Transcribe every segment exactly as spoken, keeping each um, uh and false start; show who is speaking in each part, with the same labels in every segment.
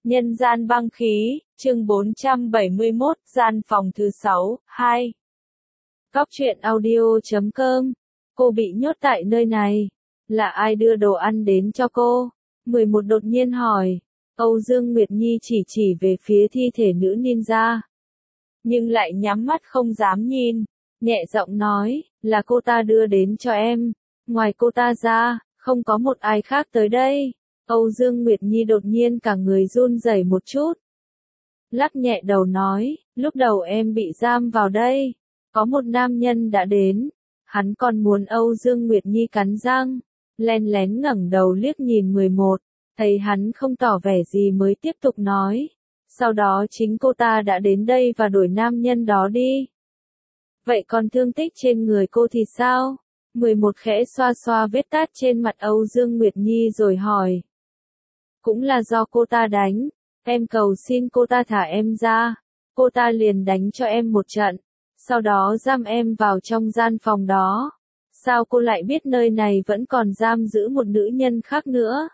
Speaker 1: Nhân gian băng khí, chương bốn trăm bảy mươi mốt, gian phòng thứ sáu, hai. Góc truyện audio chấm com. Cô bị nhốt tại nơi này. Là ai đưa đồ ăn đến cho cô? mười một đột nhiên hỏi. Âu Dương Nguyệt Nhi chỉ chỉ về phía thi thể nữ ninja. Nhưng lại nhắm mắt không dám nhìn. Nhẹ giọng nói, là cô ta đưa đến cho em. Ngoài cô ta ra, không có một ai khác tới đây. Âu Dương Nguyệt Nhi đột nhiên cả người run rẩy một chút. Lắc nhẹ đầu nói, lúc đầu em bị giam vào đây. Có một nam nhân đã đến. Hắn còn muốn Âu Dương Nguyệt Nhi cắn răng. Len lén ngẩng đầu liếc nhìn mười một. Thấy hắn không tỏ vẻ gì mới tiếp tục nói. Sau đó chính cô ta đã đến đây và đuổi nam nhân đó đi. Vậy còn thương tích trên người cô thì sao? mười một khẽ xoa xoa vết tát trên mặt Âu Dương Nguyệt Nhi rồi hỏi. Cũng là do cô ta đánh, em cầu xin cô ta thả em ra, cô ta liền đánh cho em một trận, sau đó giam em vào trong gian phòng đó. Sao cô lại biết nơi này vẫn còn giam giữ một nữ nhân khác nữa?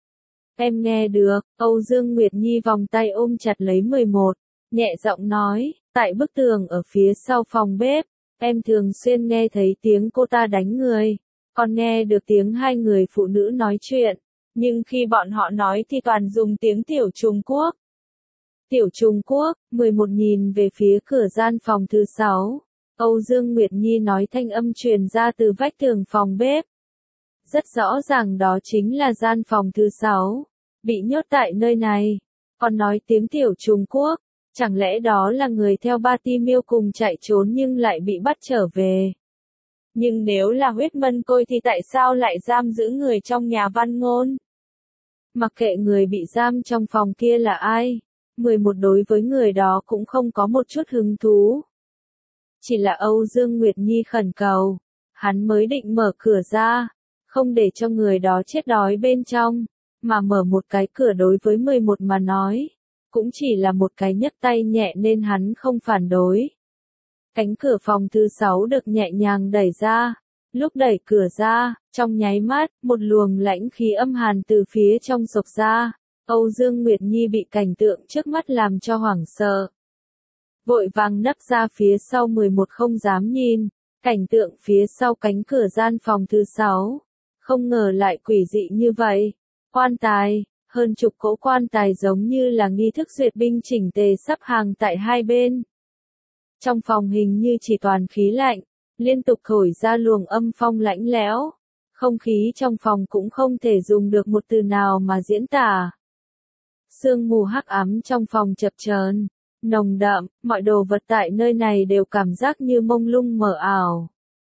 Speaker 1: Em nghe được, Âu Dương Nguyệt Nhi vòng tay ôm chặt lấy mười một, nhẹ giọng nói, tại bức tường ở phía sau phòng bếp, em thường xuyên nghe thấy tiếng cô ta đánh người, còn nghe được tiếng hai người phụ nữ nói chuyện. Nhưng khi bọn họ nói thì toàn dùng tiếng tiểu Trung Quốc. Tiểu Trung Quốc, mười một nhìn về phía cửa gian phòng thứ sáu. Âu Dương Nguyệt Nhi nói thanh âm truyền ra từ vách tường phòng bếp. Rất rõ ràng đó chính là gian phòng thứ sáu. Bị nhốt tại nơi này. Còn nói tiếng tiểu Trung Quốc. Chẳng lẽ đó là người theo Ba Ti Miêu cùng chạy trốn nhưng lại bị bắt trở về. Nhưng nếu là huyết mân côi thì tại sao lại giam giữ người trong nhà văn ngôn? Mặc kệ người bị giam trong phòng kia là ai, mười một đối với người đó cũng không có một chút hứng thú. Chỉ là Âu Dương Nguyệt Nhi khẩn cầu, hắn mới định mở cửa ra, không để cho người đó chết đói bên trong, mà mở một cái cửa đối với mười một mà nói, cũng chỉ là một cái nhấc tay nhẹ nên hắn không phản đối. Cánh cửa phòng thứ sáu được nhẹ nhàng đẩy ra. Lúc đẩy cửa ra, trong nháy mắt, một luồng lãnh khí âm hàn từ phía trong xộc ra. Âu Dương Nguyệt Nhi bị cảnh tượng trước mắt làm cho hoảng sợ. Vội vàng nấp ra phía sau mười một không dám nhìn. Cảnh tượng phía sau cánh cửa gian phòng thứ sáu. Không ngờ lại quỷ dị như vậy. Quan tài, hơn chục cỗ quan tài giống như là nghi thức duyệt binh chỉnh tề sắp hàng tại hai bên. Trong phòng hình như chỉ toàn khí lạnh. Liên tục thổi ra luồng âm phong lạnh lẽo, không khí trong phòng cũng không thể dùng được một từ nào mà diễn tả. Sương mù hắc ám trong phòng chập chờn, nồng đậm, mọi đồ vật tại nơi này đều cảm giác như mông lung mờ ảo.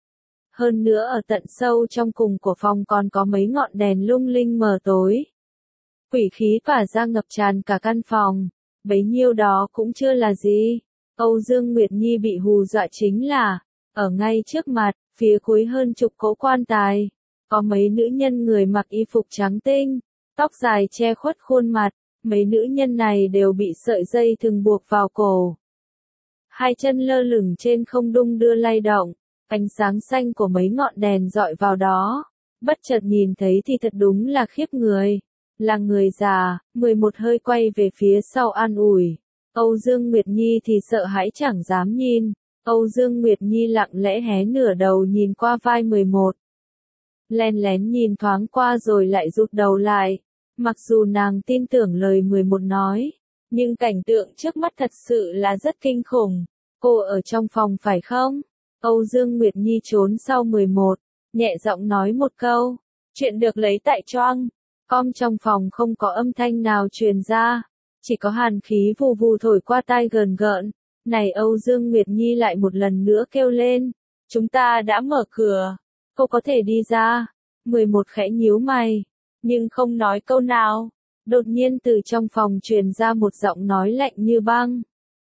Speaker 1: Hơn nữa ở tận sâu trong cùng của phòng còn có mấy ngọn đèn lung linh mờ tối. Quỷ khí tỏa ra ngập tràn cả căn phòng, bấy nhiêu đó cũng chưa là gì. Âu Dương Nguyệt Nhi bị hù dọa chính là, ở ngay trước mặt, phía cuối hơn chục cỗ quan tài, có mấy nữ nhân người mặc y phục trắng tinh, tóc dài che khuất khuôn mặt, mấy nữ nhân này đều bị sợi dây thừng buộc vào cổ. Hai chân lơ lửng trên không đung đưa lay động, ánh sáng xanh của mấy ngọn đèn dọi vào đó, bất chợt nhìn thấy thì thật đúng là khiếp người. Là người già, mười một hơi quay về phía sau an ủi. Âu Dương Nguyệt Nhi thì sợ hãi chẳng dám nhìn. Âu Dương Nguyệt Nhi lặng lẽ hé nửa đầu nhìn qua vai mười một. Len lén nhìn thoáng qua rồi lại rụt đầu lại. Mặc dù nàng tin tưởng lời mười một nói, nhưng cảnh tượng trước mắt thật sự là rất kinh khủng. Cô ở trong phòng phải không? Âu Dương Nguyệt Nhi trốn sau mười một, nhẹ giọng nói một câu. Chuyện được lấy tại Choang. Com trong phòng không có âm thanh nào truyền ra. Chỉ có hàn khí vù vù thổi qua tai gờn gợn. Này Âu Dương Nguyệt Nhi lại một lần nữa kêu lên. Chúng ta đã mở cửa. Cô có thể đi ra. mười một khẽ nhíu mày. Nhưng không nói câu nào. Đột nhiên từ trong phòng truyền ra một giọng nói lạnh như băng.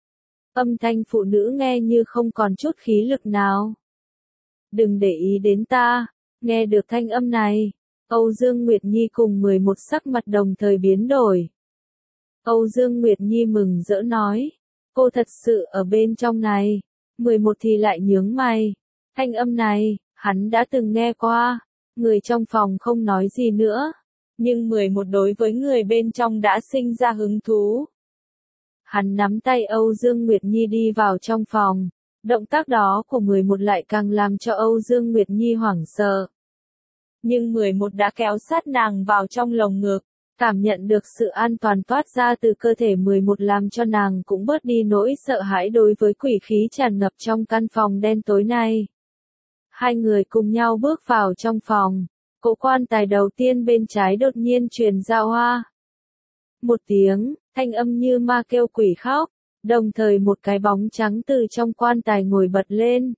Speaker 1: Âm thanh phụ nữ nghe như không còn chút khí lực nào. Đừng để ý đến ta. Nghe được thanh âm này. Âu Dương Nguyệt Nhi cùng mười một sắc mặt đồng thời biến đổi. Âu Dương Nguyệt Nhi mừng rỡ nói. Cô thật sự ở bên trong này. mười một thì lại nhướng mày. Thanh âm này, hắn đã từng nghe qua. Người trong phòng không nói gì nữa. Nhưng mười một đối với người bên trong đã sinh ra hứng thú. Hắn nắm tay Âu Dương Nguyệt Nhi đi vào trong phòng. Động tác đó của mười một lại càng làm cho Âu Dương Nguyệt Nhi hoảng sợ. Nhưng mười một đã kéo sát nàng vào trong lồng ngực, cảm nhận được sự an toàn toát ra từ cơ thể mười một làm cho nàng cũng bớt đi nỗi sợ hãi đối với quỷ khí tràn ngập trong căn phòng đen tối này. Hai người cùng nhau bước vào trong phòng, cỗ quan tài đầu tiên bên trái đột nhiên truyền ra oa. Một tiếng, thanh âm như ma kêu quỷ khóc, đồng thời một cái bóng trắng từ trong quan tài ngồi bật lên.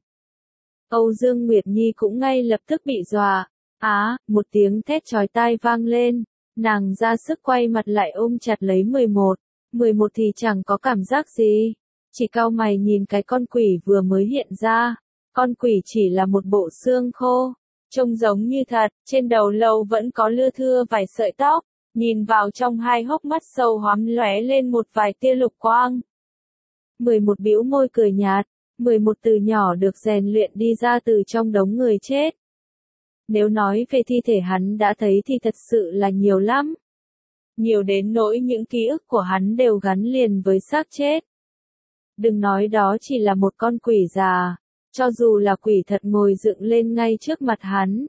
Speaker 1: Âu Dương Nguyệt Nhi cũng ngay lập tức bị dọa. Á, một tiếng thét chói tai vang lên, nàng ra sức quay mặt lại ôm chặt lấy mười một, mười một thì chẳng có cảm giác gì, chỉ cau mày nhìn cái con quỷ vừa mới hiện ra, con quỷ chỉ là một bộ xương khô, trông giống như thật, trên đầu lâu vẫn có lưa thưa vài sợi tóc, nhìn vào trong hai hốc mắt sâu hoắm lóe lên một vài tia lục quang. mười một bĩu môi cười nhạt, mười một từ nhỏ được rèn luyện đi ra từ trong đống người chết. Nếu nói về thi thể hắn đã thấy thì thật sự là nhiều lắm. Nhiều đến nỗi những ký ức của hắn đều gắn liền với xác chết. Đừng nói đó chỉ là một con quỷ già, cho dù là quỷ thật ngồi dựng lên ngay trước mặt hắn.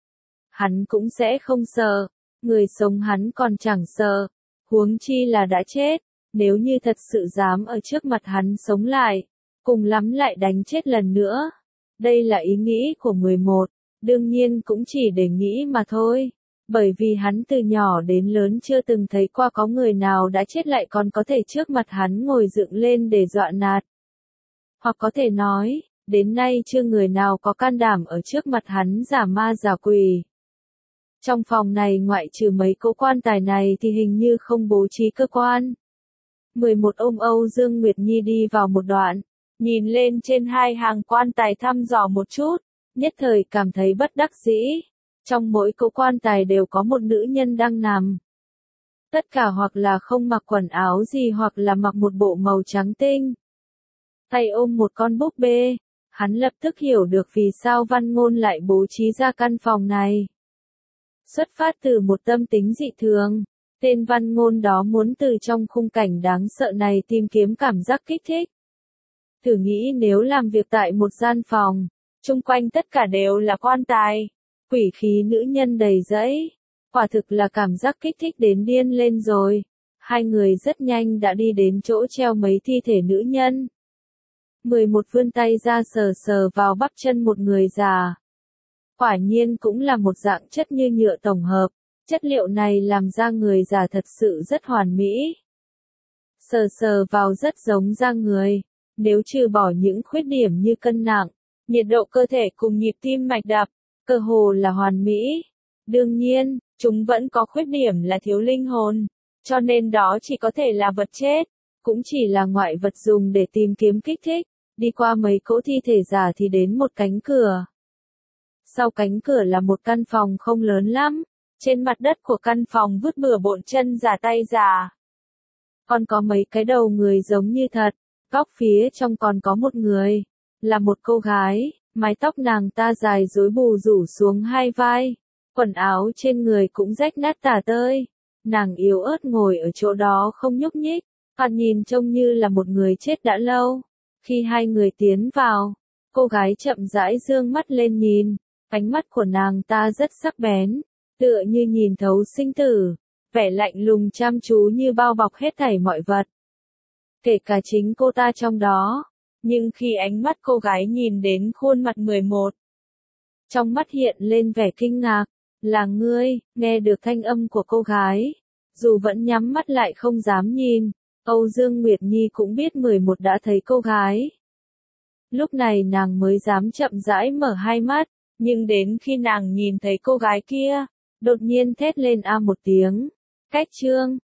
Speaker 1: Hắn cũng sẽ không sợ, người sống hắn còn chẳng sợ, huống chi là đã chết, nếu như thật sự dám ở trước mặt hắn sống lại, cùng lắm lại đánh chết lần nữa. Đây là ý nghĩ của mười một. Đương nhiên cũng chỉ để nghĩ mà thôi, bởi vì hắn từ nhỏ đến lớn chưa từng thấy qua có người nào đã chết lại còn có thể trước mặt hắn ngồi dựng lên để dọa nạt. Hoặc có thể nói, đến nay chưa người nào có can đảm ở trước mặt hắn giả ma giả quỷ. Trong phòng này ngoại trừ mấy cỗ quan tài này thì hình như không bố trí cơ quan. mười một ôm Âu Dương Nguyệt Nhi đi vào một đoạn, nhìn lên trên hai hàng quan tài thăm dò một chút. Nhất thời cảm thấy bất đắc dĩ, trong mỗi cỗ quan tài đều có một nữ nhân đang nằm. Tất cả hoặc là không mặc quần áo gì hoặc là mặc một bộ màu trắng tinh. Tay ôm một con búp bê, hắn lập tức hiểu được vì sao Văn Ngôn lại bố trí ra căn phòng này. Xuất phát từ một tâm tính dị thường, tên Văn Ngôn đó muốn từ trong khung cảnh đáng sợ này tìm kiếm cảm giác kích thích. Thử nghĩ nếu làm việc tại một gian phòng, chung quanh tất cả đều là quan tài, quỷ khí nữ nhân đầy rẫy, quả thực là cảm giác kích thích đến điên lên rồi. Hai người rất nhanh đã đi đến chỗ treo mấy thi thể nữ nhân. mười một vươn tay ra sờ sờ vào bắp chân một người già. Quả nhiên cũng là một dạng chất như nhựa tổng hợp, chất liệu này làm da người già thật sự rất hoàn mỹ. Sờ sờ vào rất giống da người, nếu trừ bỏ những khuyết điểm như cân nặng, nhiệt độ cơ thể cùng nhịp tim mạch đập, cơ hồ là hoàn mỹ. Đương nhiên, chúng vẫn có khuyết điểm là thiếu linh hồn, cho nên đó chỉ có thể là vật chết, cũng chỉ là ngoại vật dùng để tìm kiếm kích thích. Đi qua mấy cỗ thi thể già thì đến một cánh cửa. Sau cánh cửa là một căn phòng không lớn lắm, trên mặt đất của căn phòng vứt bừa bộn chân già tay già. Còn có mấy cái đầu người giống như thật, góc phía trong còn có một người. Là một cô gái, mái tóc nàng ta dài rối bù rủ xuống hai vai, quần áo trên người cũng rách nát tả tơi. Nàng yếu ớt ngồi ở chỗ đó không nhúc nhích, thoạt nhìn trông như là một người chết đã lâu. Khi hai người tiến vào, cô gái chậm rãi dương mắt lên nhìn, ánh mắt của nàng ta rất sắc bén, tựa như nhìn thấu sinh tử, vẻ lạnh lùng chăm chú như bao bọc hết thảy mọi vật. Kể cả chính cô ta trong đó. Nhưng khi ánh mắt cô gái nhìn đến khuôn mặt mười một, trong mắt hiện lên vẻ kinh ngạc, là ngươi, nghe được thanh âm của cô gái, dù vẫn nhắm mắt lại không dám nhìn, Âu Dương Nguyệt Nhi cũng biết mười một đã thấy cô gái. Lúc này nàng mới dám chậm rãi mở hai mắt, nhưng đến khi nàng nhìn thấy cô gái kia, đột nhiên thét lên a một tiếng, cách chương.